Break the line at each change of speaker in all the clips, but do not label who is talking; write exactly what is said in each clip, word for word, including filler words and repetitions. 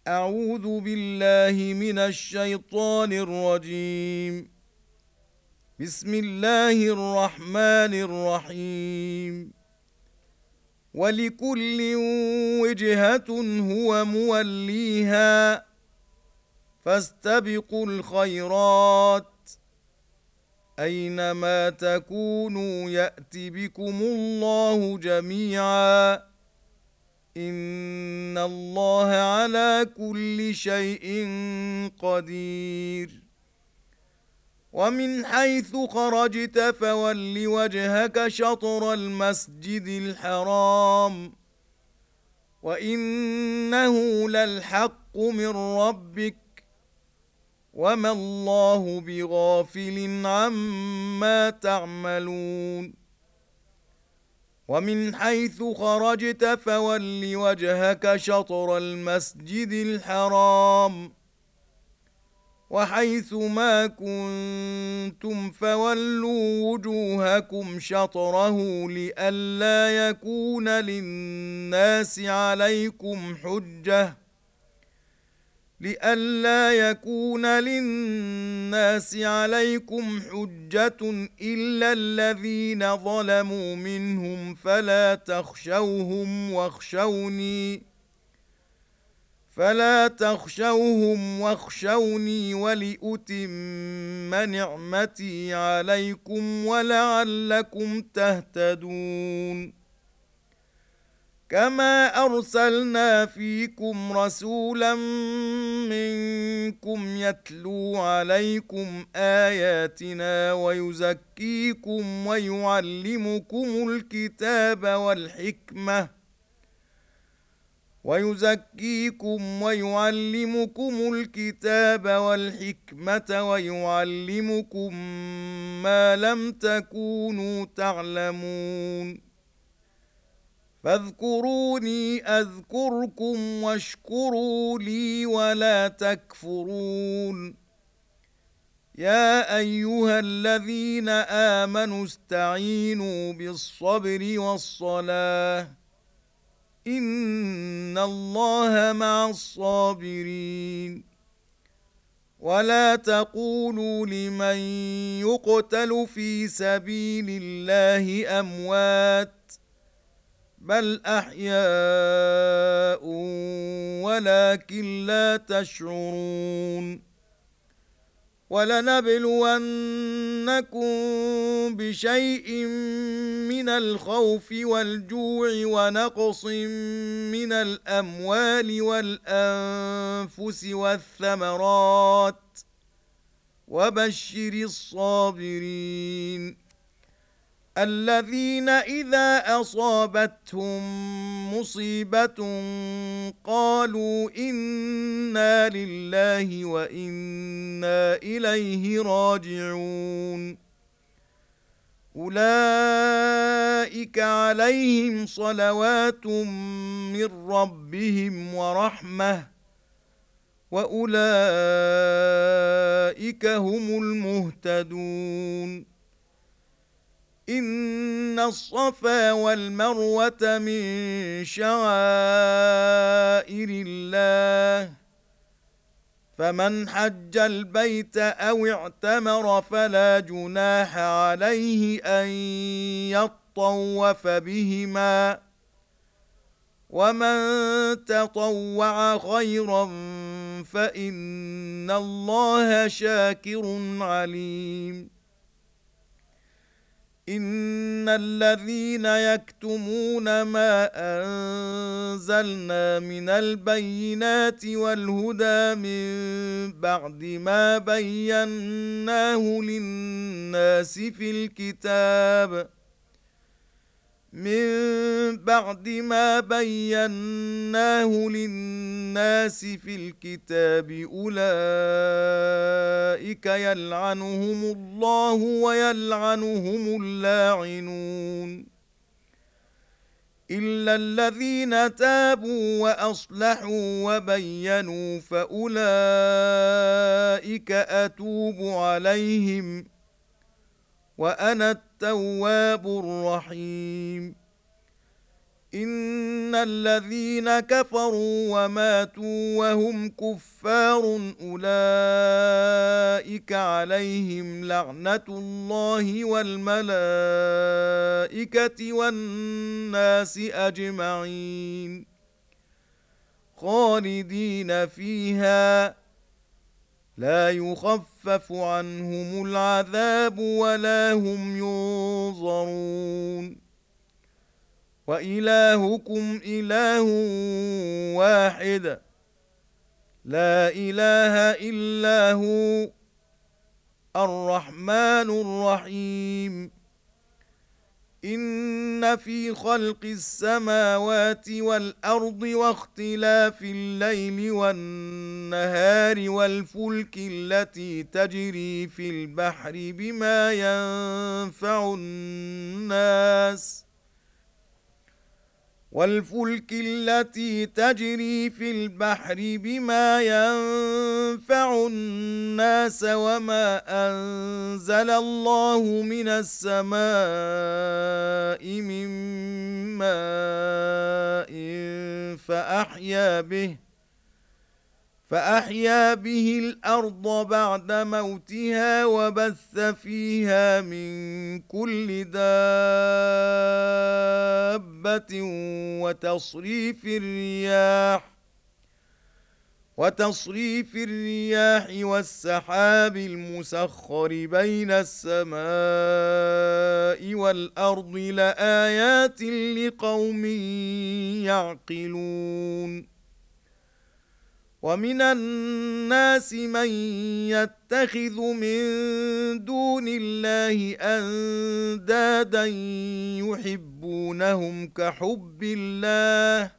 أعوذ بالله من الشيطان الرجيم. بسم الله الرحمن الرحيم. ولكل وجهة هو موليها فاستبقوا الخيرات أينما تكونوا يأت بكم الله جميعا إن الله على كل شيء قدير. ومن حيث خرجت فول وجهك شطر المسجد الحرام وإنه للحق من ربك وما الله بغافل عما تعملون. ومن حيث خرجت فول وجهك شطر المسجد الحرام وحيث ما كنتم فولوا وجوهكم شطره لئلا يكون للناس عليكم حجة لئلا يكون للناس عليكم حجة إلا الذين ظلموا منهم فلا تخشوهم واخشوني فلا تخشوهم واخشوني ولأتم نعمتي عليكم ولعلكم تهتدون. كما أرسلنا فيكم رسولا منكم يتلو عليكم آياتنا ويزكيكم ويعلمكم الكتاب والحكمة ويزكيكم ويعلمكم الكتاب والحكمة ويعلمكم ما لم تكونوا تعلمون. فاذكروني أذكركم واشكروا لي ولا تكفرون. يا أيها الذين آمنوا استعينوا بالصبر والصلاة إن الله مع الصابرين. ولا تقولوا لمن يقتل في سبيل الله أموات بل أحياء ولكن لا تشعرون. ولنبلونكم بشيء من الخوف والجوع ونقص من الأموال والأنفس والثمرات وبشر الصابرين الذين إذا أصابتهم مصيبة قالوا إنا لله وإنا إليه راجعون. أولئك عليهم صلوات من ربهم ورحمة وأولئك هم المهتدون. إن الصفا والمروة من شعائر الله فمن حج البيت أو اعتمر فلا جناح عليه أن يطوف بهما ومن تطوع خيرا فإن الله شاكر عليم. إن الذين يكتمون ما أنزلنا من البينات والهدى من بعد ما بيناه للناس في الكتاب من بعد ما بيناه للناس في الكتاب أولئك يلعنهم الله ويلعنهم اللاعنون إلا الذين تابوا وأصلحوا وبينوا فأولئك أتوب عليهم وأنا التواب الرحيم. إن إن الذين كفروا وماتوا وهم كفار أولئك عليهم لعنة الله والملائكة والناس أجمعين خالدين فيها لا يخفف عنهم العذاب ولا هم ينظرون وإلهكم إله واحد لا إله إلا هو الرحمن الرحيم إن في خلق السماوات والأرض واختلاف الليل والنهار والفلك التي تجري في البحر بما ينفع الناس والفلك التي تجري في البحر بما ينفع الناس وما أنزل الله من السماء من ماء فأحيا به فأحيا به الأرض بعد موتها وبث فيها من كل دابة وتصريف الرياح وتصريف الرياح والسحاب المسخر بين السماء والأرض لآيات لقوم يعقلون ومن الناس من يتخذ من دون الله أندادا يحبونهم كحب الله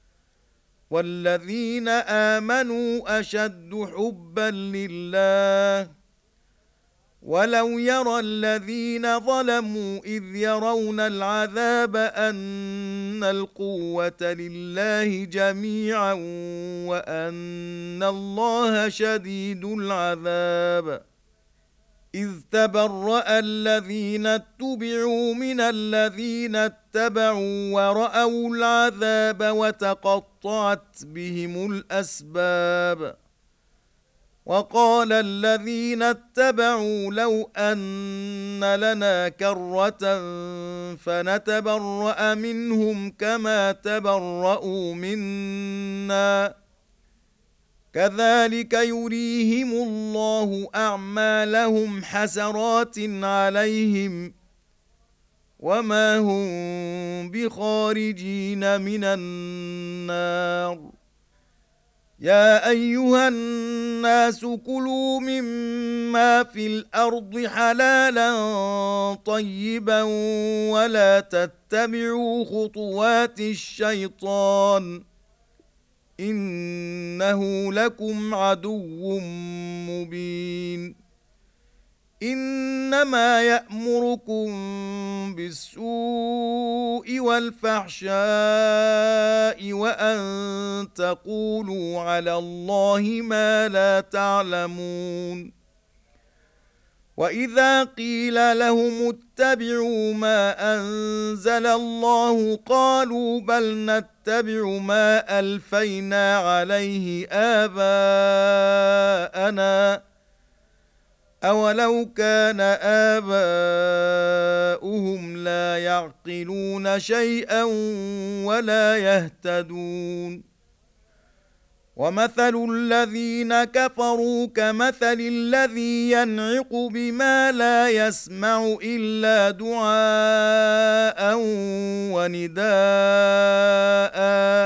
والذين آمنوا أشد حبا لله ولو يرى الذين ظلموا إذ يرون العذاب أن القوة لله جميعا وأن الله شديد العذاب إذ تبرأ الذين اتبعوا من الذين اتبعوا ورأوا العذاب وتقطعت بهم الأسباب وقال الذين اتبعوا لو أن لنا كرة فنتبرأ منهم كما تبرأوا منا كذلك يريهم الله أعمالهم حسرات عليهم وما هم بخارجين من النار يا أيها الناس كلوا مما في الأرض حلالا طيبا ولا تتبعوا خطوات الشيطان إنه لكم عدو مبين إنما يأمركم بالسوء والفحشاء وأن تقولوا على الله ما لا تعلمون وإذا قيل لهم اتبعوا ما أنزل الله قالوا بل نتبع ما ألفينا عليه آباءنا أولو كان آباؤهم لا يعقلون شيئا ولا يهتدون ومثل الذين كفروا كمثل الذي ينعق بما لا يسمع إلا دعاء ونداء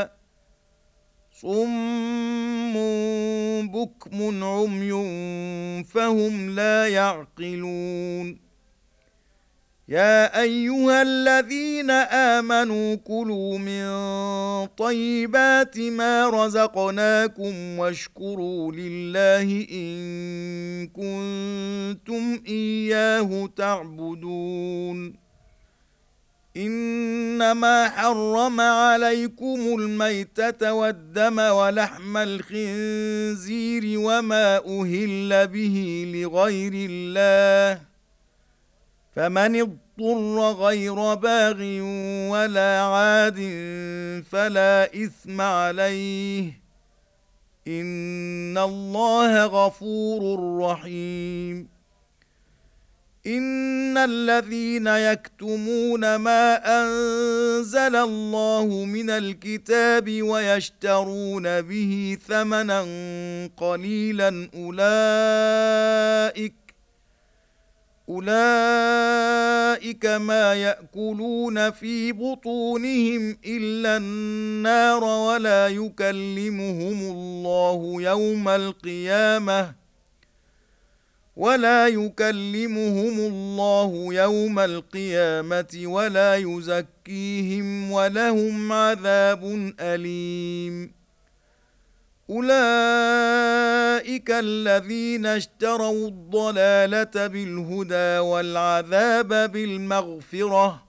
صم بكم عمي فهم لا يعقلون يا أيها الذين آمنوا كلوا من طيبات ما رزقناكم واشكروا لله إن كنتم إياه تعبدون إنما حرم عليكم الميتة والدم ولحم الخنزير وما أهل به لغير الله فمن اضطر غير باغ ولا عاد فلا إثم عليه إن الله غفور رحيم. إن الذين يكتمون ما أنزل الله من الكتاب ويشترون به ثمنا قليلا أولئك أولئك ما يأكلون في بطونهم إلا النار ولا يكلمهم الله يوم القيامة ولا يكلمهم الله يوم القيامة ولا يزكيهم ولهم عذاب أليم. أولئك الذين اشتروا الضلالة بالهدى والعذاب بالمغفرة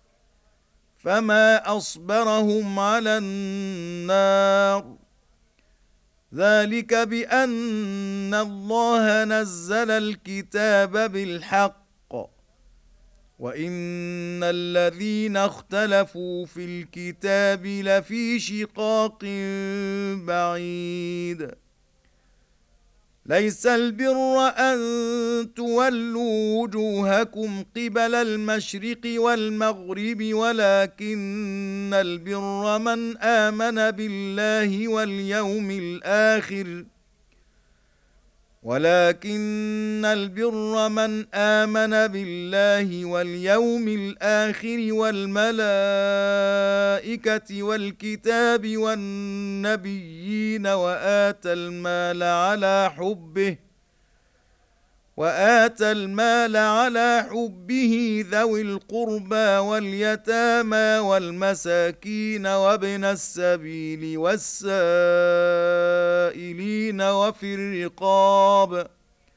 فما أصبرهم على النار ذلك بأن الله نزل الكتاب بالحق وإن الذين اختلفوا في الكتاب لفي شقاق بعيد. ليس البر أن تولوا وجوهكم قبل المشرق والمغرب ولكن البر من آمن بالله واليوم الآخر ولكن البر من آمن بالله واليوم الآخر والملائكة والكتاب والنبيين وآتى المال على حبه وآتى المال على حبه ذوي القربى واليتامى والمساكين وابن السبيل والسائلين وفي الرقاب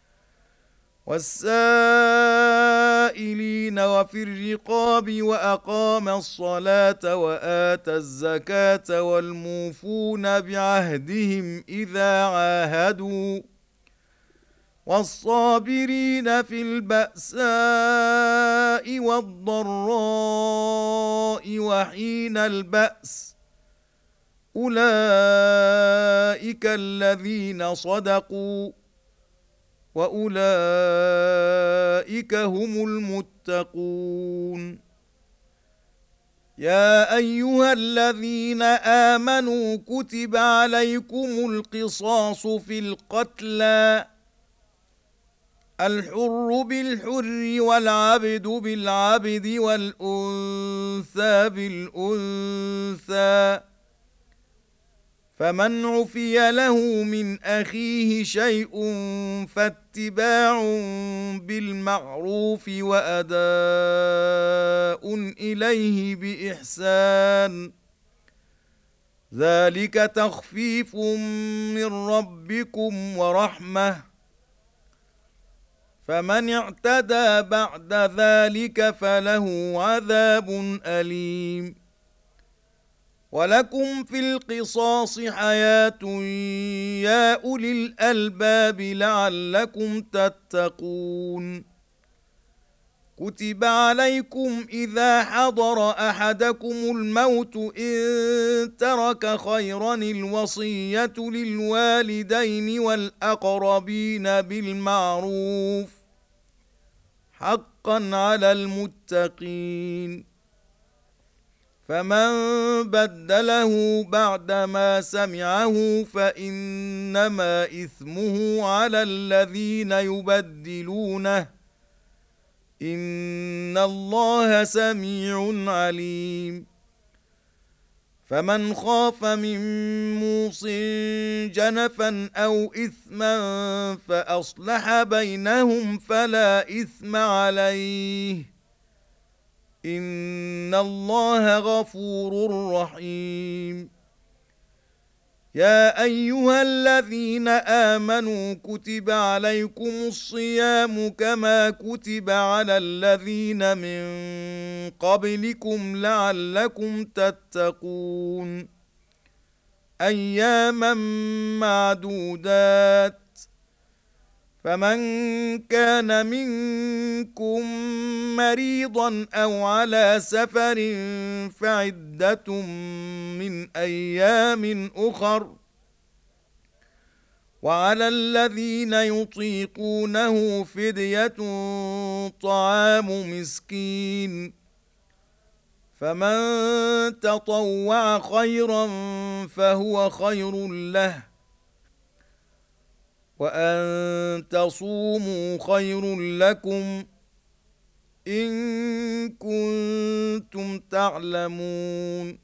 والسائلين وفي الرقاب وأقام الصلاة وآتى الزكاة والموفون بعهدهم إذا عاهدوا والصابرين في البأساء والضراء وحين البأس أولئك الذين صدقوا وأولئك هم المتقون. يا أيها الذين آمنوا كتب عليكم القصاص في القتلى الحر بالحر والعبد بالعبد والأنثى بالأنثى فمن عفي له من أخيه شيء فاتباع بالمعروف وأداء إليه بإحسان ذلك تخفيف من ربكم ورحمة فمن اعتدى بعد ذلك فله عذاب أليم. ولكم في القصاص حياة يا أولي الألباب لعلكم تتقون. كتب عليكم إذا حضر أحدكم الموت إن ترك خيرا الوصية للوالدين والأقربين بالمعروف حقا على المتقين فمن بدله بعدما سمعه فإنما إثمه على الذين يبدلونه إن الله سميع عليم. فمن خاف من موص جنفا أو إثما فأصلح بينهم فلا إثم عليه إن الله غفور رحيم. يا أيها الذين آمنوا كتب عليكم الصيام كما كتب على الذين من قبلكم لعلكم تتقون أياما معدودات فمن كان منكم مريضا أو على سفر فعدة من أيام أخر، وعلى الذين يطيقونه فدية طعام مسكين، فمن تطوع خيرا فهو خير له، وأن تصوموا خير لكم إن كنتم تعلمون.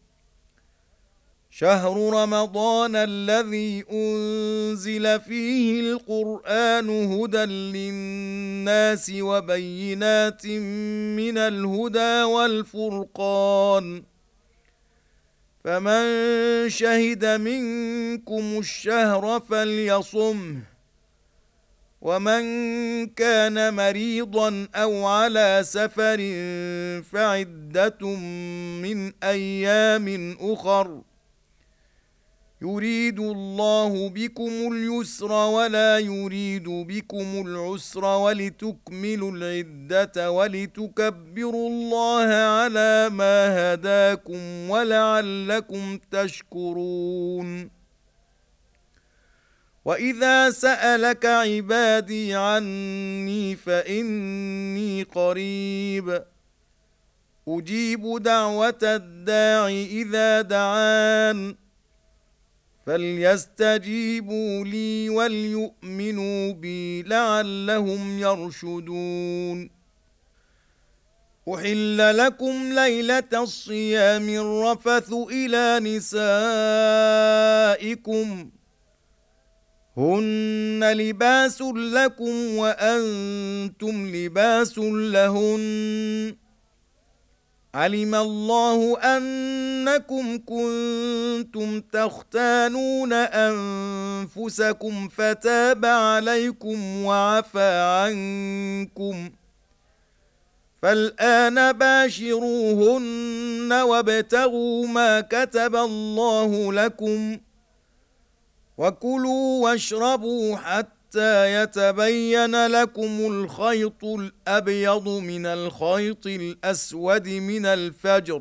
شهر رمضان الذي أنزل فيه القرآن هدى للناس وبينات من الهدى والفرقان، فمن شهد منكم الشهر فليصمه، ومن كان مريضا أو على سفر فعدة من أيام أخر، يريد الله بكم اليسر ولا يريد بكم العسر ولتكملوا العدة ولتكبروا الله على ما هداكم ولعلكم تشكرون. وإذا سألك عبادي عني فإني قريب أجيب دعوة الداع إذا دعان، فليستجيبوا لي وليؤمنوا بي لعلهم يرشدون. أحل لكم ليلة الصيام الرفث إلى نسائكم هن لباس لكم وأنتم لباس لهن، علم الله أنكم كنتم تختانون أنفسكم فتاب عليكم وعفى عنكم، فالآن باشروهن وابتغوا ما كتب الله لكم، وكلوا واشربوا حتى يتبين لكم الخيط الأبيض من الخيط الأسود من الفجر،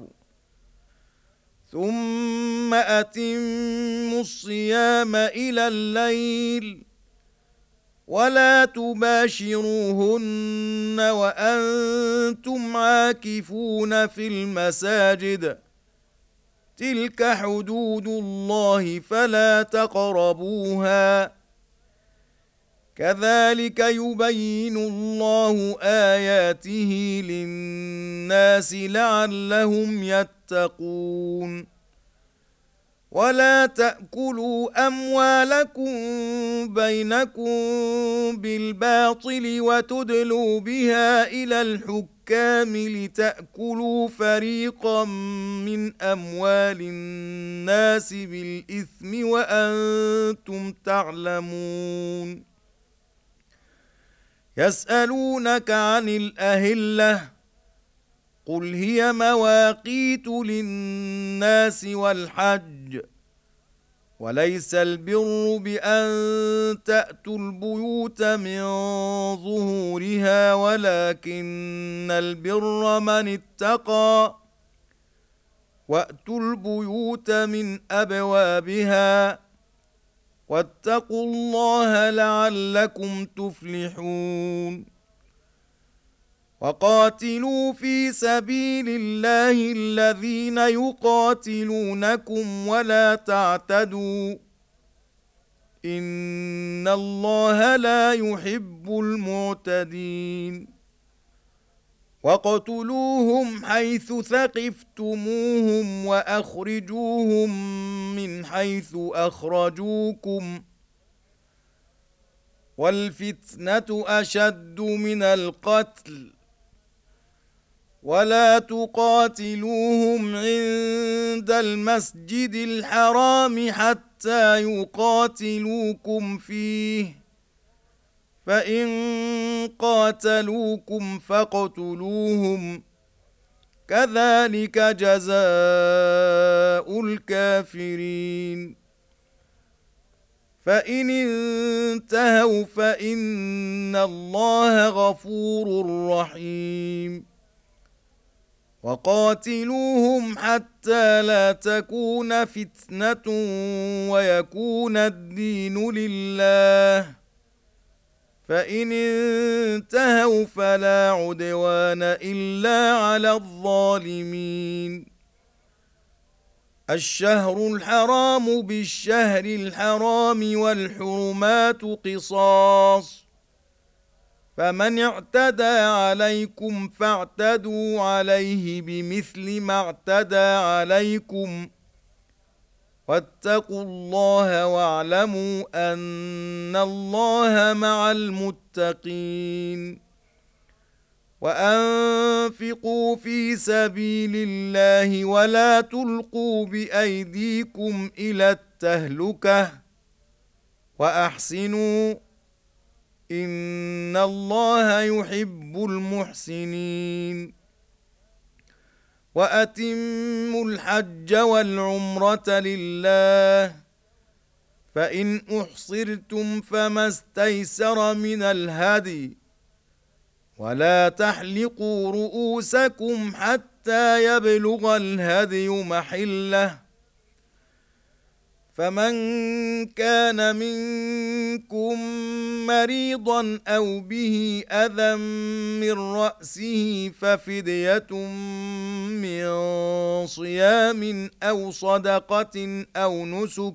ثم أتموا الصيام إلى الليل، ولا تباشروهن وأنتم عاكفون في المساجد، تلك حدود الله فلا تقربوها، كذلك يبين الله آياته للناس لعلهم يتقون. ولا تأكلوا أموالكم بينكم بالباطل وتدلوا بها إلى الحكام لتأكلوا فريقا من أموال الناس بالإثم وأنتم تعلمون. يسألونك عن الأهلة قل هي مواقيت للناس والحج، وليس البر بأن تأتوا البيوت من ظهورها ولكن البر من اتقى، وأتوا البيوت من أبوابها، واتقوا الله لعلكم تفلحون. وقاتلوا في سبيل الله الذين يقاتلونكم ولا تعتدوا إن الله لا يحب المعتدين. واقتلوهم حيث ثقفتموهم وأخرجوهم من حيث أخرجوكم، والفتنة أشد من القتل، ولا تقاتلوهم عند المسجد الحرام حتى يقاتلوكم فيه، فإن قاتلوكم فاقتلوهم، كذلك جزاء الكافرين. فإن انتهوا فإن الله غفور رحيم. وقاتلوهم حتى لا تكون فتنة ويكون الدين لله، فإن انتهوا فلا عدوان إلا على الظالمين. الشهر الحرام بالشهر الحرام والحرمات قصاص، فمن اعتدى عليكم فاعتدوا عليه بمثل ما اعتدى عليكم، واتقوا الله واعلموا أن الله مع المتقين. وأنفقوا في سبيل الله ولا تلقوا بأيديكم إلى التهلكة وأحسنوا إن الله يحب المحسنين. وأتموا الحج والعمرة لله، فإن أحصرتم فما استيسر من الهدي، ولا تحلقوا رؤوسكم حتى يبلغ الهدي محله، فمن كان منكم مريضا أو به أذى من رأسه ففدية من صيام أو صدقة أو نسك،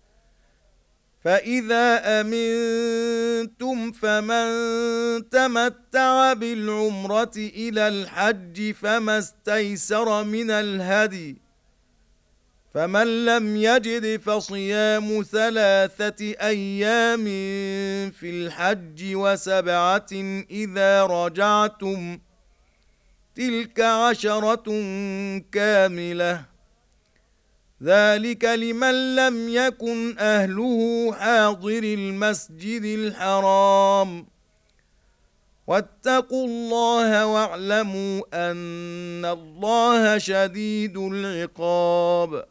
فإذا أمنتم فمن تمتع بالعمرة إلى الحج فما استيسر من الهدي، فمن لم يجد فصيام ثلاثة أيام في الحج وسبعة إذا رجعتم، تلك عشرة كاملة، ذلك لمن لم يكن أهله حاضر المسجد الحرام. واتقوا الله واعلموا أن الله شديد العقاب.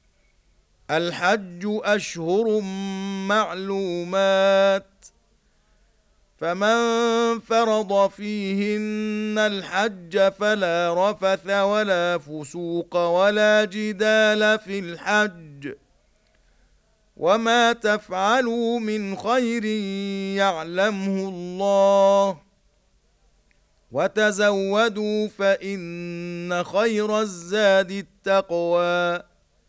الحج أشهر معلومات، فمن فرض فيهن الحج فلا رفث ولا فسوق ولا جدال في الحج، وما تفعلوا من خير يعلمه الله، وتزودوا فإن خير الزاد التقوى،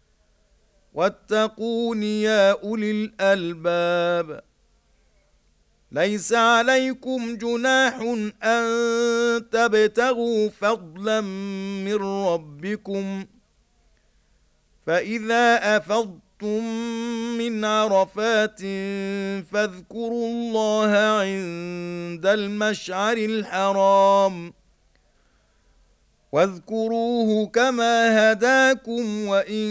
واتقون يا أولي الألباب. ليس عليكم جناح أن تبتغوا فضلا من ربكم، فإذا أفضتم من عرفات فاذكروا الله عند المشعر الحرام، واذكروه كما هداكم وإن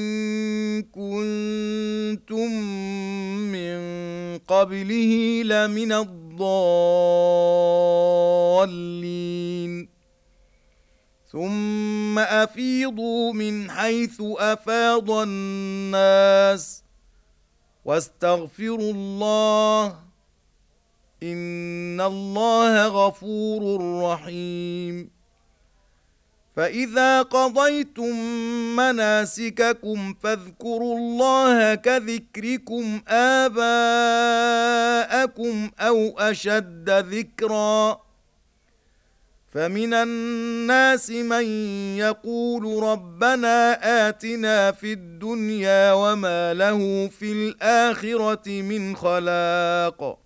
كنتم من قبله لمن الضالين. ثم أفيضوا من حيث أفاض الناس واستغفروا الله إن الله غفور رحيم. فإذا قضيتم مناسككم فاذكروا الله كذكركم آباءكم أو أشد ذكرا، فمن الناس من يقول ربنا آتنا في الدنيا وما له في الآخرة من خلاق،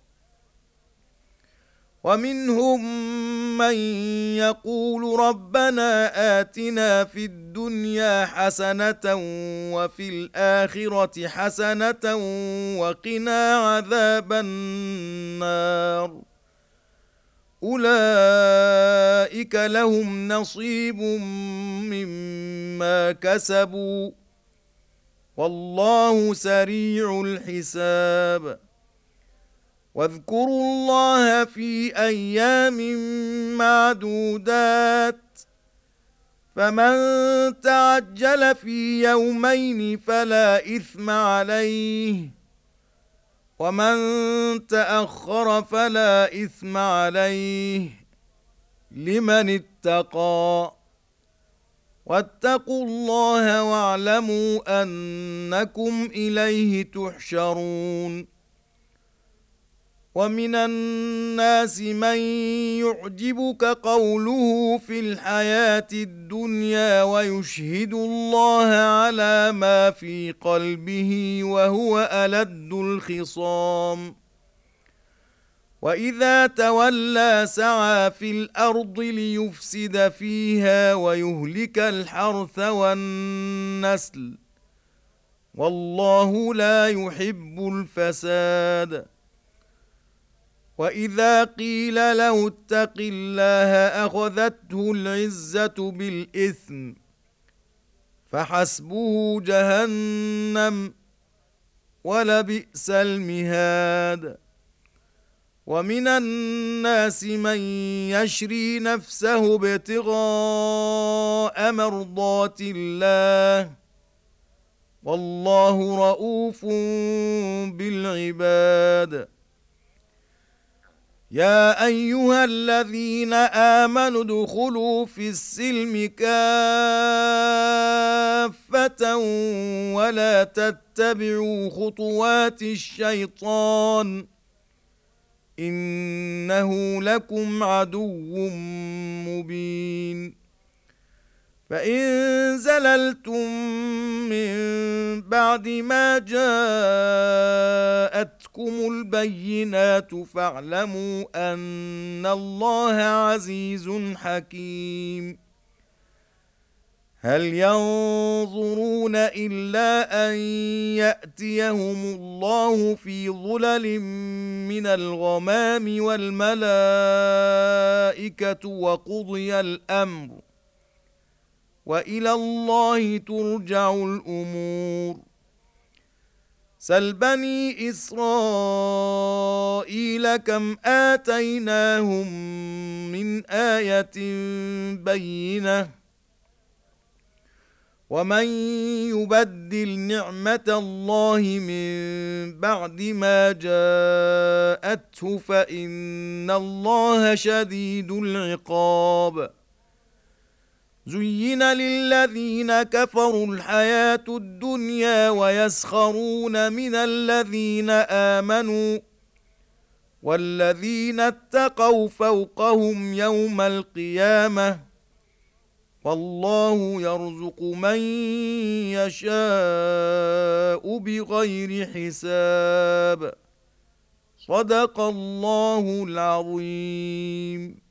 ومنهم من يقول ربنا آتنا في الدنيا حسنة وفي الآخرة حسنة وقنا عذاب النار، أولئك لهم نصيب مما كسبوا والله سريع الحساب. واذكروا الله في أيام معدودات، فمن تعجل في يومين فلا إثم عليه، ومن تأخر فلا إثم عليه لمن اتقى واتقوا الله واعلموا أنكم إليه تحشرون ومن الناس من يعجبك قوله في الحياة الدنيا ويشهد الله على ما في قلبه وهو ألد الخصام وإذا تولى سعى في الأرض ليفسد فيها ويهلك الحرث والنسل والله لا يحب الفساد وإذا قيل له اتق الله أخذته العزة بالإثم فحسبه جهنم ولبئس المهاد ومن الناس من يشري نفسه ابتغاء مرضات الله والله رؤوف بالعباد يا أيها الذين آمنوا ادخلوا في السلم كافة ولا تتبعوا خطوات الشيطان إنه لكم عدو مبين فإن زللتم من بعد ما جاءتكم البينات فاعلموا أن الله عزيز حكيم هل ينظرون إلا أن يأتيهم الله في ظلل من الغمام والملائكة وقضي الأمر وإلى الله ترجع الأمور سل بني إسرائيل كم آتيناهم من آية بينة ومن يبدل نعمة الله من بعد ما جاءته فإن الله شديد العقاب زين للذين كفروا الحياة الدنيا ويسخرون من الذين آمنوا والذين اتقوا فوقهم يوم القيامة والله يرزق من يشاء بغير حساب صدق الله العظيم.